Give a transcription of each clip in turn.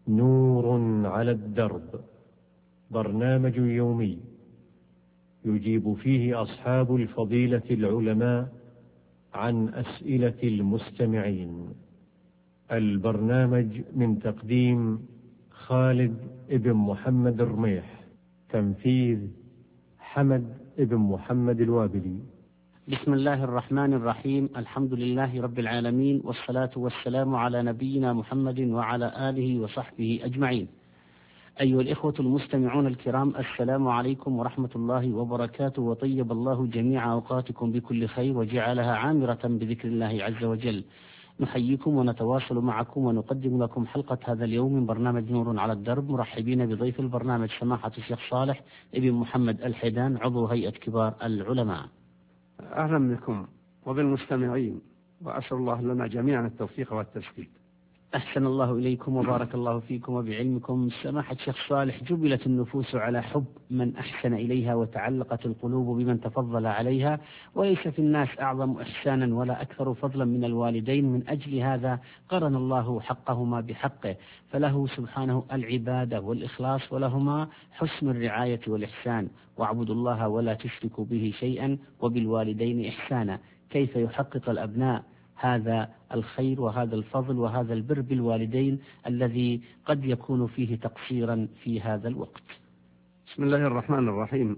نور على الدرب، برنامج يومي يجيب فيه أصحاب الفضيلة العلماء عن أسئلة المستمعين. البرنامج من تقديم خالد بن محمد الرميح، تنفيذ حمد بن محمد الوابلي. بسم الله الرحمن الرحيم. الحمد لله رب العالمين، والصلاة والسلام على نبينا محمد وعلى آله وصحبه أجمعين. أيها الإخوة المستمعون الكرام، السلام عليكم ورحمة الله وبركاته، وطيب الله جميع أوقاتكم بكل خير وجعلها عامرة بذكر الله عز وجل. نحييكم ونتواصل معكم ونقدم لكم حلقة هذا اليوم من برنامج نور على الدرب، مرحبين بضيف البرنامج سماحة الشيخ صالح ابن محمد الحيدان، عضو هيئة كبار العلماء. أهلا بكم وبالمستمعين، وأسأل الله لنا جميعا التوفيق والتسديد. أحسن الله إليكم وبارك الله فيكم وبعلمكم. سماحة الشيخ صالح، جبلت النفوس على حب من أحسن إليها، وتعلقت القلوب بمن تفضل عليها، وليس في الناس أعظم إحسانا ولا أكثر فضلا من الوالدين. من أجل هذا قرن الله حقهما بحقه، فله سبحانه العبادة والإخلاص، ولهما حسن الرعاية والإحسان. واعبدوا الله ولا تشركوا به شيئا وبالوالدين إحسانا. كيف يحقق الأبناء هذا الخير وهذا الفضل وهذا البر بالوالدين الذي قد يكون فيه تقصيرا في هذا الوقت؟ بسم الله الرحمن الرحيم.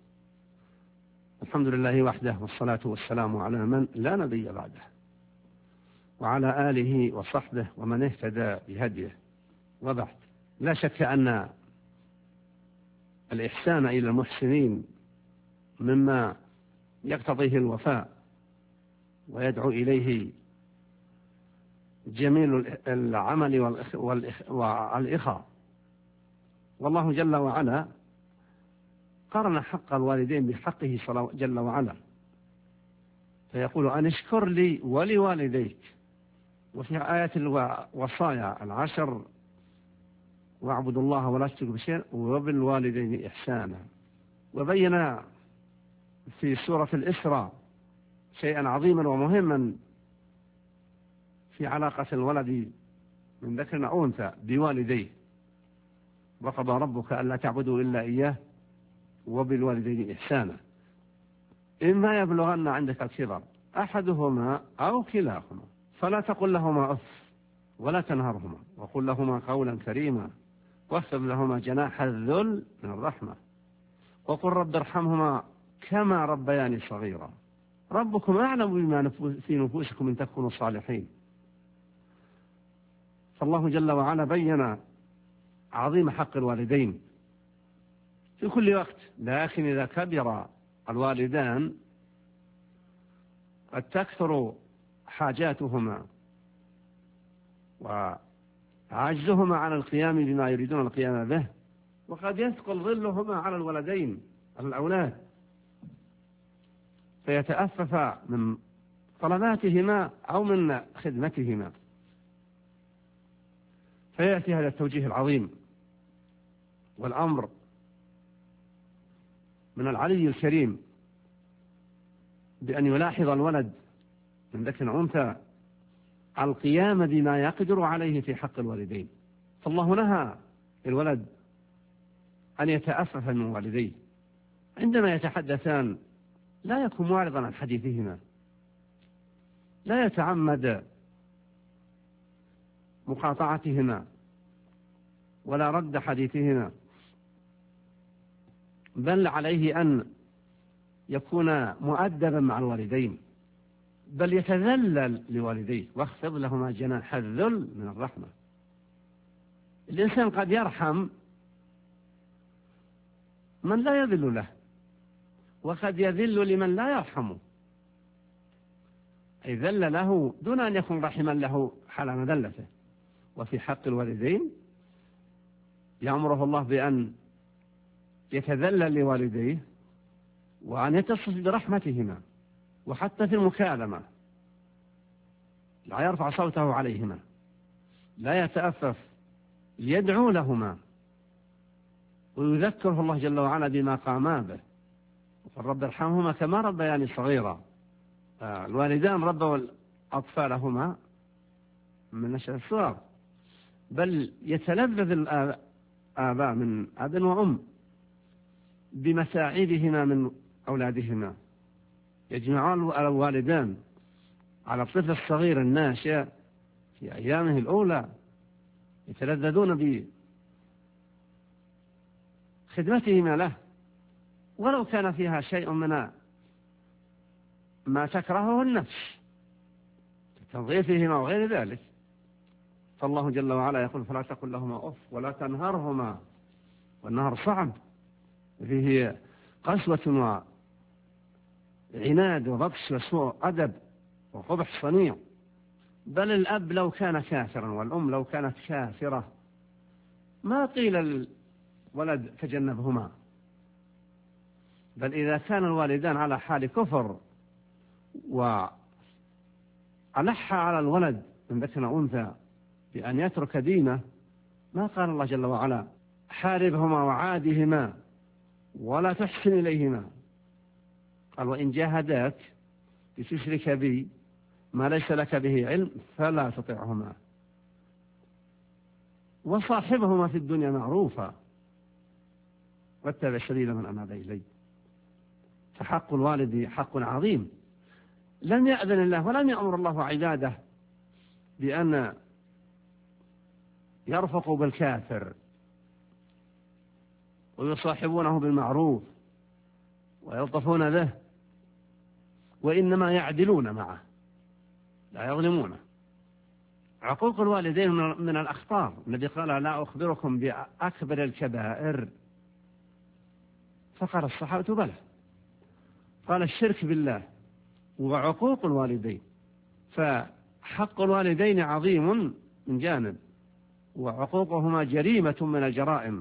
الحمد لله وحده، والصلاة والسلام على من لا نبي بعده، وعلى آله وصحبه ومن اهتدى بهديه، وبعد. لا شك أن الإحسان إلى المحسنين مما يقتضيه الوفاء ويدعو إليه جميل العمل والإخاء. والله جل وعلا قرن حق الوالدين بحقه جل وعلا، فيقول أن اشكر لي ولوالديك. وفي آية الوصايا العشر: واعبدوا الله ولا تشركوا به شيئا وبالوالدين إحسانا. وبين في سورة الإسراء شيئا عظيما ومهما في علاقة الولد من ذكر أو أنثى بوالديه: وقضى ربك ألا تعبدوا إلا إياه وبالوالدين إحسانا، إما يبلغن عندك الكبر أحدهما أو كلاهما فلا تقل لهما أف ولا تنهرهما، وقل لهما قولا كريما، واخفض لهما جناح الذل من الرحمة، وقل رب ارحمهما كما ربياني صغيرا، ربكم أعلم بما في نفوسكم إن تكونوا صالحين. فالله جل وعلا بين عظيم حق الوالدين في كل وقت، لكن إذا كبر الوالدان قد تكثر حاجاتهما وعجزهما عن القيام بما يريدون القيام به، وقد يثقل ظلهما على الولدين، على الأولاد، فيتأفف من طلباتهما أو من خدمتهما. فيأتي هذا التوجيه العظيم والأمر من العلي الكريم بأن يلاحظ الولد من ذكر أنثى القيام بما يقدر عليه في حق الوالدين. فالله نهى الولد أن يتأفف من والديه، عندما يتحدثان لا يكون معرضا عن حديثهما، لا يتعمد مقاطعتهما ولا رد حديثهما، بل عليه أن يكون مؤدبا مع الوالدين، بل يتذلل لوالديه، واخفض لهما جناح الذل من الرحمة. الإنسان قد يرحم من لا يذل له، وقد يذل لمن لا يرحمه، أي ذل له دون أن يكون رحما له حال مذلته. وفي حق الوالدين يأمره الله بأن يتذلل لوالديه وأن يتصف برحمتهما، وحتى في المكالمة لا يرفع صوته عليهما، لا يتأفف، يدعو لهما ويذكره الله جل وعلا بما قاما به. رب ارحمهما كما ربياني صغيرا. الوالدان ربوا أطفالهما من نشأة الصغر، بل يتلذذ الآباء من أب وأم بمساعدهما من أولادهما. يجمعان الوالدان على الطفل الصغير الناشئ في أيامه الأولى، يتلذذون بخدمتهما له، ولو كان فيها شيء من ما تكرهه النفس تنظيفهما وغير ذلك. فالله جل وعلا يقول: فلا تقل لهما أف ولا تنهرهما. والنهر صعب، فيه قسوة وعناد وبطش وسوء أدب وقبح صنيع. بل الأب لو كان كافرا والأم لو كانت كافرة ما قيل الولد تجنبهما، بل إذا كان الوالدان على حال كفر وألح على الولد من ذكر أنثى بأن يترك دينه، ما قال الله جل وعلا: حاربهما وعادهما ولا تحسن إليهما. قال: وإن جاهداك لتشرك بي ما ليس لك به علم فلا تطعهما وصاحبهما في الدنيا معروفا واتبع سبيل من أناب إلي. فحق الوالد حق عظيم، لم يأذن الله ولم يأمر الله عباده بأن يرفقوا بالكافر ويصاحبونه بالمعروف ويلطفون به، وإنما يعدلون معه لا يظلمونه. عقوق الوالدين من الأخطار. النبي قال: لا أخبركم بأكبر الكبائر؟ فقال الصحابة: بلى. قال: الشرك بالله وعقوق الوالدين. فحق الوالدين عظيم من جانب، وعقوقهما جريمة من الجرائم،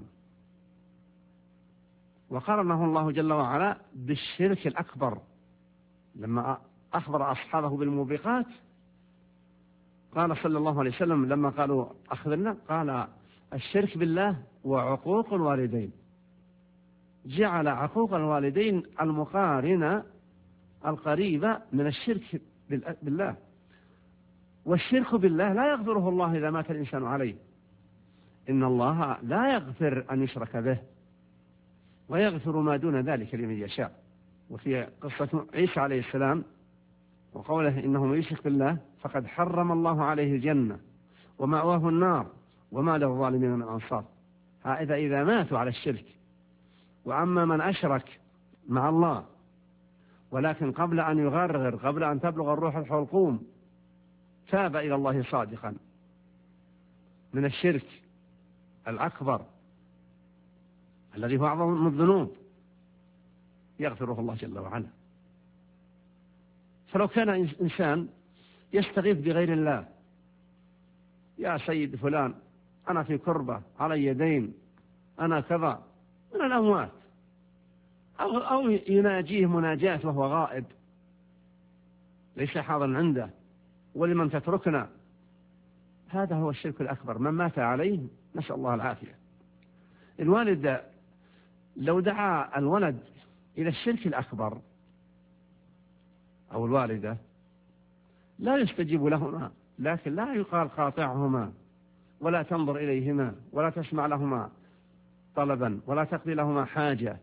وقارنه الله جل وعلا بالشرك الأكبر لما أخبر أصحابه بالموبقات. قال صلى الله عليه وسلم لما قالوا: أخبرنا، قال: الشرك بالله وعقوق الوالدين. جعل عقوق الوالدين المقارنة القريبة من الشرك بالله. والشرك بالله لا يغفره الله إذا مات الإنسان عليه. إن الله لا يغفر أن يشرك به ويغفر ما دون ذلك لمن يشاء. وفي قصة عيسى عليه السلام وقوله: إنه من يشرك بالله فقد حرم الله عليه الجنة ومأواه النار وما للظالمين من أنصار. إذا ماتوا على الشرك. وأما من أشرك مع الله ولكن قبل أن يغرغر، قبل أن تبلغ الروح الحلقوم، تاب إلى الله صادقا من الشرك الأكبر الذي هو أعظم الذنوب، يغفره الله جل وعلا. فلو كان إنسان يستغيث بغير الله: يا سيد فلان أنا في كربة، علي دين، أنا كذا، من الأموات، أو يناجيه مناجاة وهو غائب ليس حاضرا عنده: ولمن تتركنا. هذا هو الشرك الأكبر، من مات عليه نسأل الله العافية. الوالد لو دعا الولد إلى الشرك الأكبر أو الوالدة لا يستجيب لهما، لكن لا يقال قاطعهما ولا تنظر إليهما ولا تسمع لهما طلبا ولا تقضي لهما حاجة.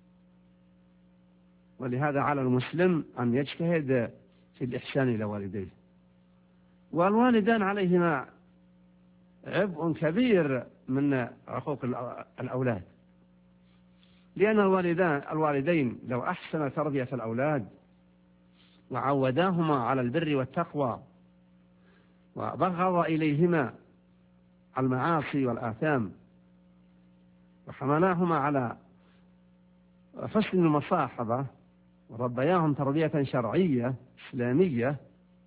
ولهذا على المسلم أن يجتهد في الإحسان إلى والديه. والوالدان عليهما عبء كبير من عقوق الأولاد، لأن الوالدين لو أحسن تربية الأولاد وعوداهما على البر والتقوى وبغض إليهما المعاصي والآثام وحملاهما على حسن المصاحبة وربياهم تربية شرعية إسلامية،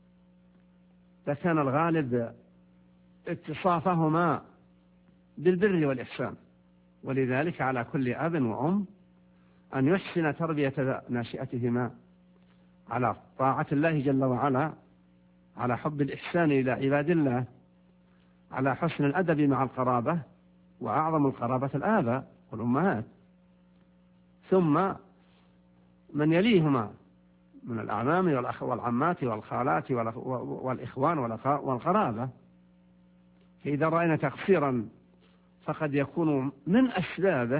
فكان الغالب اتصافهما بالبر والإحسان. ولذلك على كل أب وأم أن يحسن تربية ناشئتهما على طاعة الله جل وعلا، على حب الإحسان إلى عباد الله، على حسن الأدب مع القرابة، وأعظم القرابة الآباء والأمهات، ثم من يليهما من الأعمام والعمات والخالات والإخوان والقرابة. فإذا رأينا تقصيرا فقد يكون من أسبابه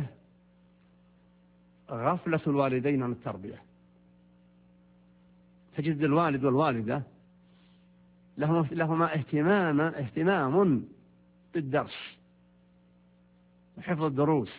غفلة الوالدين عن التربية. تجد الوالد والوالدة لهما اهتمام بالدرس وحفظ الدروس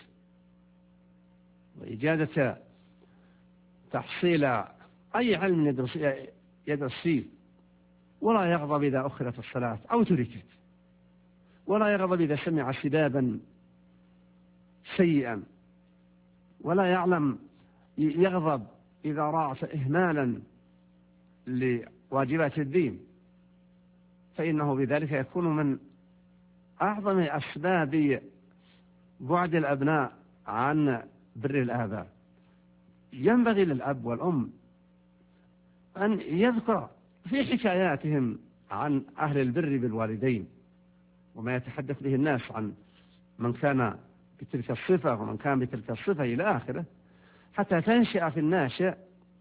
وإجادة تحصيل أي علم يدرس فيه، ولا يغضب إذا أخرت الصلاة أو تركت، ولا يغضب إذا سمع سبابا سيئا، ولا يغضب إذا رأى إهمالا لواجبات الدين، فإنه بذلك يكون من أعظم أسباب بعد الأبناء عن بر الآباء. ينبغي للأب والأم أن يذكر في حكاياتهم عن أهل البر بالوالدين وما يتحدث به الناس عن من كان بتلك الصفة ومن كان بتلك الصفة إلى آخره، حتى تنشأ في الناشئ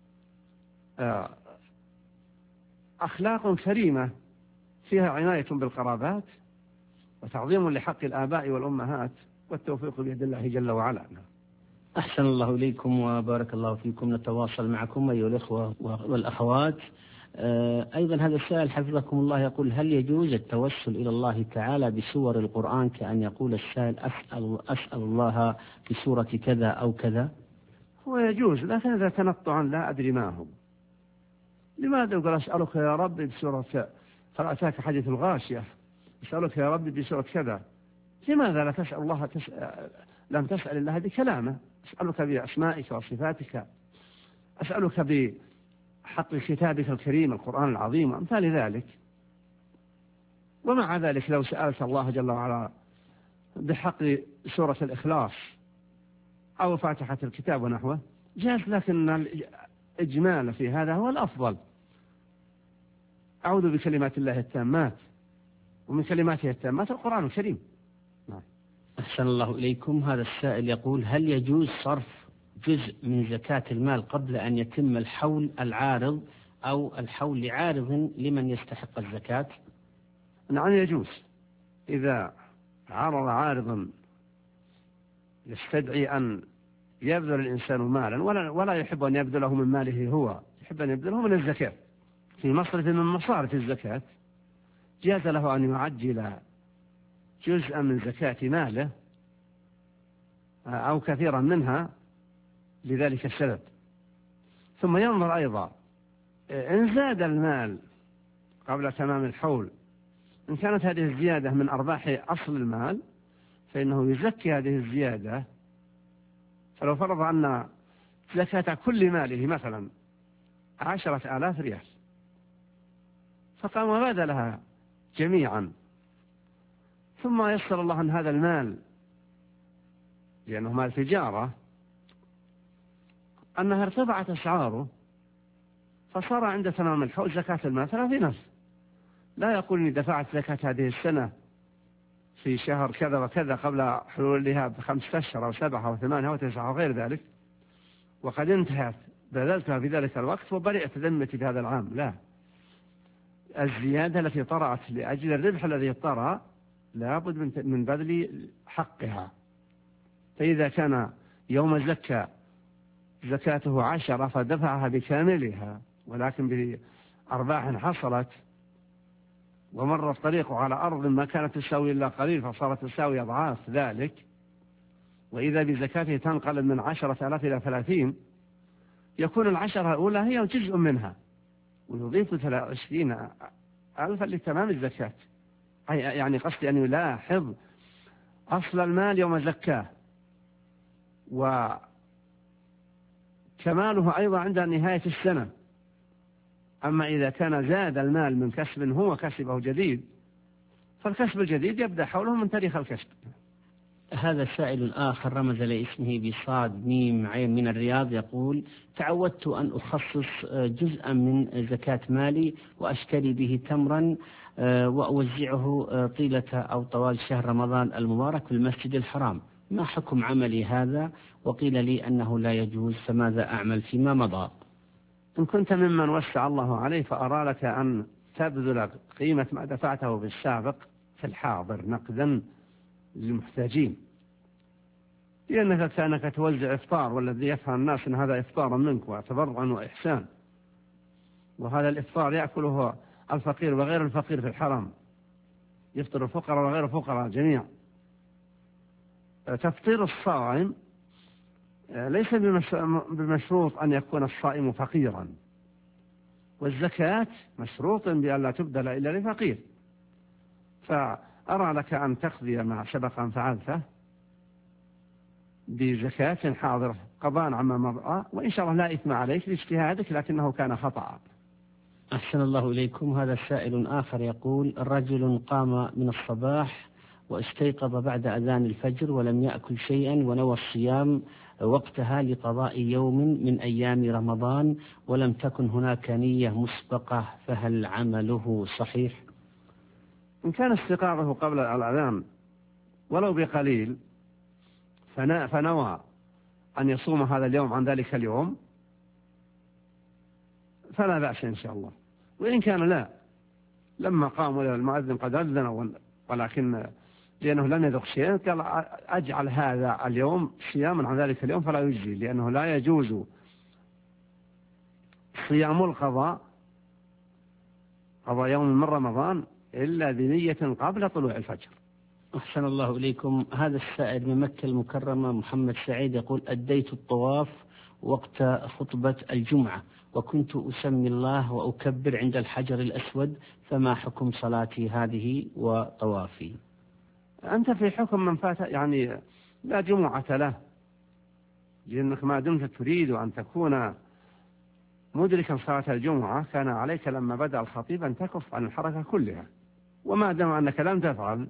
أخلاق كريمة فيها عناية بالقرابات وتعظيم لحق الآباء والأمهات، والتوفيق بيد الله جل وعلا. أحسن الله إليكم وبارك الله فيكم. نتواصل معكم أيها الإخوة والأخوات. أيضا هذا السائل حفظكم الله يقول: هل يجوز التوسل إلى الله تعالى بسور القرآن، كأن يقول السائل أسأل الله بسورة كذا أو كذا؟ هو يجوز، لكن إذا تنطعا لا أدري ما هو. لماذا يقول أسألك يا ربي بسورة، فأتاك حديث الغاشية، أسألك يا ربي بسورة كذا، لماذا لا تسأل الله لم تسأل الله بكلامه؟ أسألك بأسمائك وصفاتك، أسألك بحق كتابك الكريم القرآن العظيم وأمثال ذلك. ومع ذلك لو سألت الله جل وعلا بحق سورة الإخلاص أو فاتحة الكتاب ونحوه جاز، لكن الإجمال في هذا هو الأفضل. أعوذ بكلمات الله التامات، ومن كلماته التامات القرآن الكريم. أحسن الله إليكم. هذا السائل يقول: هل يجوز صرف جزء من زكاة المال قبل أن يتم الحول العارض أو الحول لعارض لمن يستحق الزكاة؟ نعم يجوز. إذا عرض عارضا يستدعي أن يبذل الإنسان مالا ولا يحب أن يبذله من ماله هو، يحب أن يبذله من الزكاة في مصرف من مصارف الزكاة، جاز له أن يعجل جزءا من زكاة ماله أو كثيرا منها لذلك السبب. ثم ينظر أيضا إن زاد المال قبل تمام الحول، إن كانت هذه الزيادة من أرباح أصل المال فإنه يزكي هذه الزيادة. فلو فرض أن زكاة كل ماله مثلا 10,000 ريال، فقام وبذلها جميعا، ثم يسر الله أن هذا المال لأنه مال تجارة أنها ارتفعت أسعاره، فصار عند تمام الحول زكاة المال 30,000. لا يقول إني دفعت زكاة هذه السنة في شهر كذا وكذا قبل حلولها ب5 أشهر أو 7 أو 8 أو 9 وغير ذلك، وقد انتهت بذلتها في ذلك الوقت وبرئت ذمتي بهذا العام. لا، الزيادة التي طرأت لأجل الربح الذي طرأ لابد من بذل حقها. فإذا كان يوم زكى زكاته 10 فدفعها بكاملها، ولكن بأرباح حصلت ومر الطريق على أرض ما كانت تساوي إلا قليل فصارت تساوي أضعاف ذلك، وإذا بزكاته تنقلب من 10,000 إلى 30، يكون 10 الأولى هي جزء منها، ويضيف 20,000 لتمام الزكاة. يعني قصدي أن يلاحظ أصل المال يوم زكاه، وكماله أيضا عند نهاية السنة. أما إذا كان زاد المال من كسب هو كسبه جديد، فالكسب الجديد يبدأ حوله من تاريخ الكسب. هذا سائل آخر رمز لاسمه بصاد ميم عين من الرياض يقول: تعودت أن أخصص جزءا من زكاة مالي وأشتري به تمرا وأوزعه طيلة أو طوال شهر رمضان المبارك في المسجد الحرام، ما حكم عملي هذا؟ وقيل لي أنه لا يجوز، فماذا أعمل فيما مضى؟ إن كنت ممن وسع الله عليه فأرى لك أن تبذل قيمة ما دفعته في السابق في الحاضر نقدا للمحتاجين، لأنك كأنك توزع إفطار، والذي يفهم الناس أن هذا إفطار منك وتبرعا وإحسان، وهذا الإفطار يأكله الفقير وغير الفقير في الحرم، يفطر الفقراء وغير الفقراء جميعا. تفطير الصائم ليس بمشروط أن يكون الصائم فقيرا، والزكاة مشروط بأن لا تبدل إلا لفقير. فأرى لك أن تقضي ما سبق أن فعلته بزكاة حاضرة قضاء عما مضى، وإن شاء الله لا إثم عليك لاجتهادك، لكنه كان خطأ. أحسن الله إليكم. هذا سائل آخر يقول: رجل قام من الصباح واستيقظ بعد أذان الفجر ولم يأكل شيئا ونوى الصيام وقتها لقضاء يوم من أيام رمضان ولم تكن هناك نية مسبقة، فهل عمله صحيح؟ إن كان استيقاظه قبل الأذان ولو بقليل فنوى أن يصوم هذا اليوم عن ذلك اليوم فلا بأس إن شاء الله. وإن كان لا، لما قام المؤذن قد أذن ولكن لأنه لم يذق شيئا قال أجعل هذا اليوم صياما عن ذلك اليوم، فلا يجزي، لأنه لا يجوز صيام القضاء قضاء يوم من رمضان إلا بنية قبل طلوع الفجر. أحسن الله إليكم. هذا السائل من مكة المكرمة محمد سعيد يقول: أديت الطواف وقت خطبة الجمعة وكنت أسمي الله وأكبر عند الحجر الأسود، فما حكم صلاتي هذه وطوافي؟ أنت في حكم من فات، يعني لا جمعة له، لأنك ما دمت تريد أن تكون مدركا صلاة الجمعة كان عليك لما بدأ الخطيب أن تكف عن الحركة كلها، وما دام أنك لم تفعل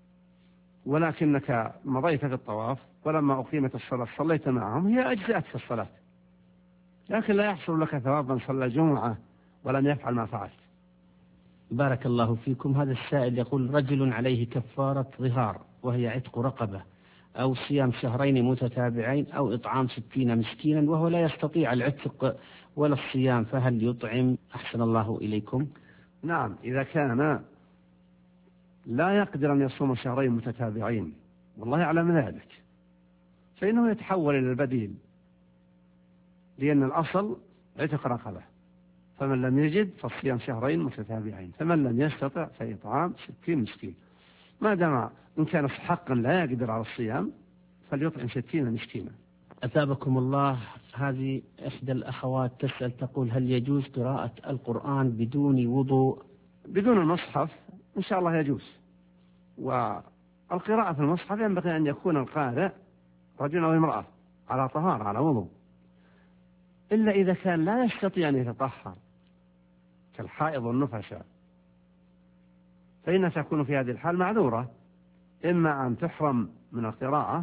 ولكنك مضيت في الطواف ولما أقيمت الصلاة صليت معهم، هي أجزأتك الصلاة، لكن لا يحصل لك ثواب من صلى الجمعة ولم يفعل ما فعلت. بارك الله فيكم. هذا السائل يقول: رجل عليه كفارة ظهار وهي عتق رقبة أو صيام شهرين متتابعين أو إطعام 60 مسكينا وهو لا يستطيع العتق ولا الصيام، فهل يطعم؟ أحسن الله إليكم. نعم، إذا كان لا يقدر أن يصوم شهرين متتابعين والله يعلم ذلك فإنه يتحول إلى البديل، لأن الأصل عتق رقبة، فمن لم يجد فالصيام شهرين متتابعين، فمن لم يستطع فإطعام 60 مسكين. ما دام إن كان حقا لا يقدر على الصيام فليطعم 60 مسكينا. أثابكم الله. هذه إحدى الأخوات تسأل تقول: هل يجوز قراءة القرآن بدون وضوء؟ بدون المصحف إن شاء الله يجوز، والقراءة في المصحف ينبغي أن يكون القارئ رجل أو امرأة على طهارة على وضوء، إلا إذا كان لا يستطيع أن يتطهر كالحائض والنفساء فإنها تكون في هذه الحال معذورة، إما أن تحرم من القراءة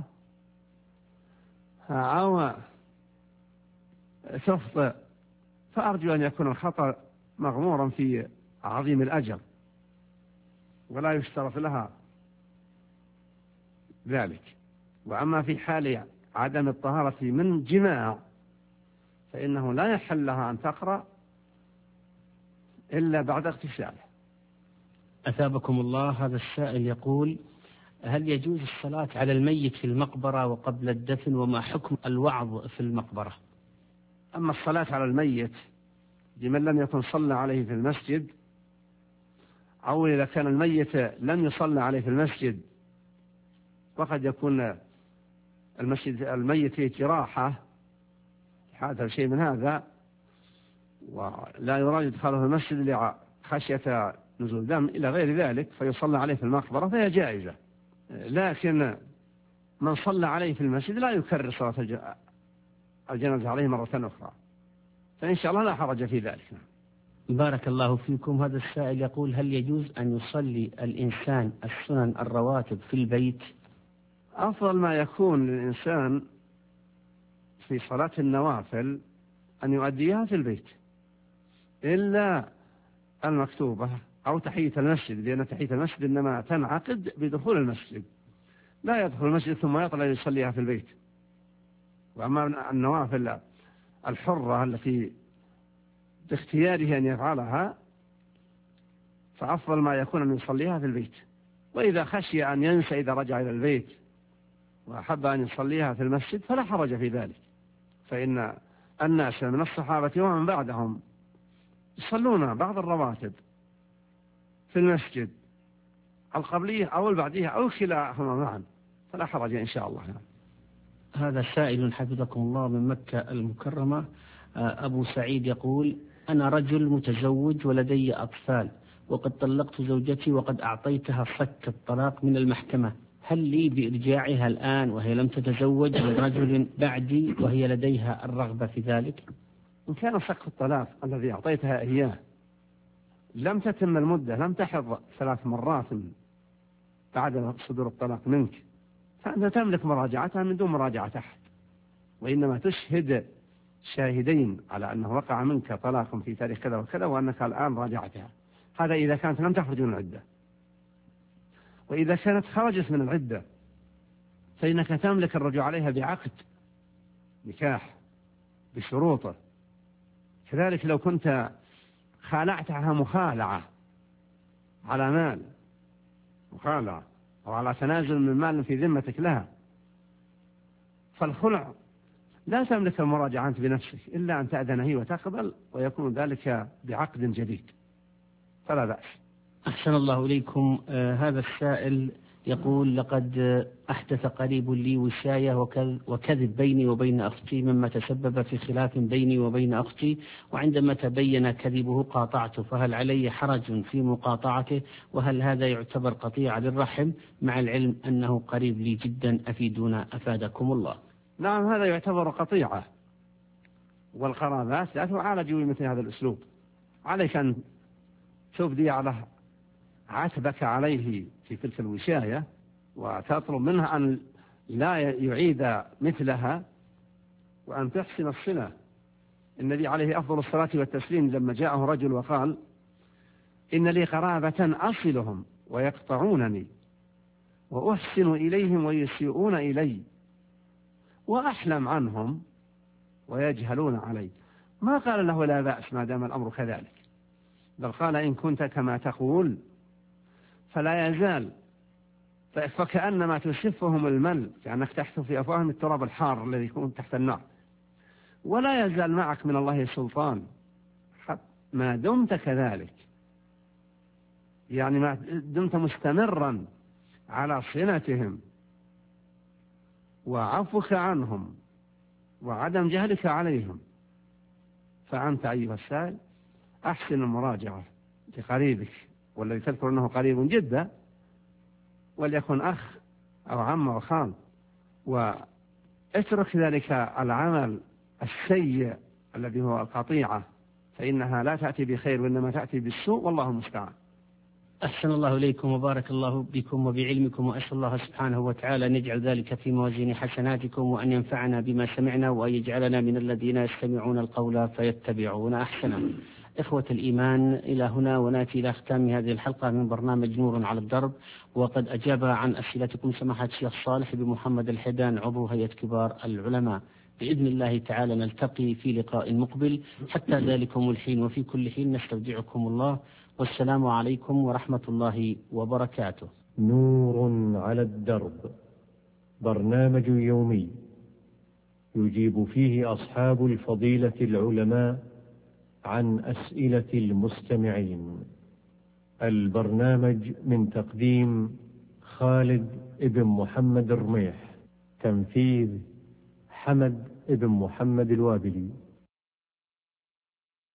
أو تخطئ، فأرجو أن يكون الخطأ مغمورا في عظيم الأجر ولا يشترط لها ذلك. وأما في حال عدم الطهارة من جماع فإنه لا يحل لها أن تقرأ إلا بعد اغتساله. أثابكم الله. هذا السائل يقول: هل يجوز الصلاة على الميت في المقبرة وقبل الدفن، وما حكم الوعظ في المقبرة؟ أما الصلاة على الميت لمن لم يكن صلى عليه في المسجد، أو إذا كان الميت لم يصلى عليه في المسجد وقد يكون الميت فيه جراحة هذا شيء من هذا ولا يراد إدخاله في المسجد لخشية نزول دم إلى غير ذلك فيصلى عليه في المقبرة فهي جائزة، لكن من صلى عليه في المسجد لا يكرر صلاة الجنازة عليه مرة أخرى، فإن شاء الله لا حرج في ذلك. بارك الله فيكم. هذا السائل يقول: هل يجوز أن يصلي الإنسان السنن الرواتب في البيت؟ أفضل ما يكون للإنسان في صلاة النوافل أن يؤديها في البيت إلا المكتوبة أو تحية المسجد، لأن تحية المسجد إنما تنعقد بدخول المسجد، لا يدخل المسجد ثم يطلع يصليها في البيت. وأما النوافل الحرة التي باختياره أن يفعلها فأفضل ما يكون أن يصليها في البيت، وإذا خشي أن ينسى إذا رجع إلى البيت وأحب أن يصليها في المسجد فلا حرج في ذلك، فإن الناس من الصحابة ومن بعدهم يصلون بعض الرواتب في المسجد القبلية أو البعدية أو كلاهما معا، فلا حرج إن شاء الله. هذا سائل حفظكم الله من مكة المكرمة، أبو سعيد يقول: أنا رجل متزوج ولدي أطفال، وقد طلقت زوجتي وقد أعطيتها صك الطلاق من المحكمة، هل لي بإرجاعها الآن وهي لم تتزوج من رجل بعدي وهي لديها الرغبة في ذلك؟ إن كان صك الطلاق الذي أعطيتها إياه لم تتم المدة، لم تحض 3 مرات بعد صدور الطلاق منك، فأنت تملك مراجعتها من دون مراجعة أحد، وإنما تشهد شاهدين على أنه وقع منك طلاق في تاريخ كذا وكذا وأنك الآن راجعتها. هذا إذا كانت لم تخرج من العدة. وإذا كانت خرجت من العدة فإنك تملك الرجوع عليها بعقد نكاح بشروطه. كذلك لو كنت خالعتها مخالعة على مال، مخالعة أو على تنازل من مال في ذمتك لها، فالخلع لا تملك المراجعة أنت بنفسك إلا أن تأذن هي وتقبل، ويكون ذلك بعقد جديد، فلا بأس. أحسن الله إليكم. هذا السائل يقول: لقد أحدث قريب لي وشاية وكذب بيني وبين أختي، مما تسبب في خلاف بيني وبين أختي، وعندما تبين كذبه قاطعته، فهل علي حرج في مقاطعته؟ وهل هذا يعتبر قطيعة للرحم مع العلم أنه قريب لي جدا؟ أفيدونا أفادكم الله. نعم، هذا يعتبر قطيعة، والقرابات لا تعالج بمثل هذا الأسلوب. عليك أن تبدي على عتبك عليه في تلك الوشاية وتطلب منها أن لا يعيد مثلها، وأن تحسن الصلة. النبي عليه أفضل الصلاة والتسليم لما جاءه رجل وقال: إن لي قرابة أصلهم ويقطعونني، وأحسن إليهم ويسيئون إلي، وأحلم عنهم ويجهلون علي. ما قال له لا بأس ما دام الأمر كذلك، بل قال: إن كنت كما تقول فلا يزال، فكأنما تسفهم المل، كأنك تحت في أفواههم التراب الحار الذي يكون تحت النار، ولا يزال معك من الله سلطان ما دمت كذلك، يعني ما دمت مستمرا على صلتهم وعفوك عنهم وعدم جهلك عليهم. فأنت أيها السائل أحسن المراجعة لقريبك، والذي تذكر أنه قريب جدا، وليكن أخ أو عم أو خال، واترك ذلك العمل السيء الذي هو القطيعة، فإنها لا تأتي بخير وإنما تأتي بالسوء، والله المستعان. أحسن الله إليكم وبارك الله بكم وبعلمكم، وأسأل الله سبحانه وتعالى أن يجعل ذلك في موازين حسناتكم، وأن ينفعنا بما سمعنا، وأن يجعلنا من الذين يستمعون القول فيتبعون أحسنه. إخوة الإيمان، إلى هنا ونأتي إلى ختام هذه الحلقة من برنامج نور على الدرب، وقد أجاب عن أسئلتكم سماحة الشيخ صالح بن محمد الحيدان عضو هيئة كبار العلماء. بإذن الله تعالى نلتقي في لقاء مقبل، حتى ذلكم الحين وفي كل حين نستودعكم الله، والسلام عليكم ورحمة الله وبركاته. نور على الدرب، برنامج يومي يجيب فيه أصحاب الفضيلة العلماء عن أسئلة المستمعين. البرنامج من تقديم خالد ابن محمد الرميح، تنفيذ حمد ابن محمد الوابلي.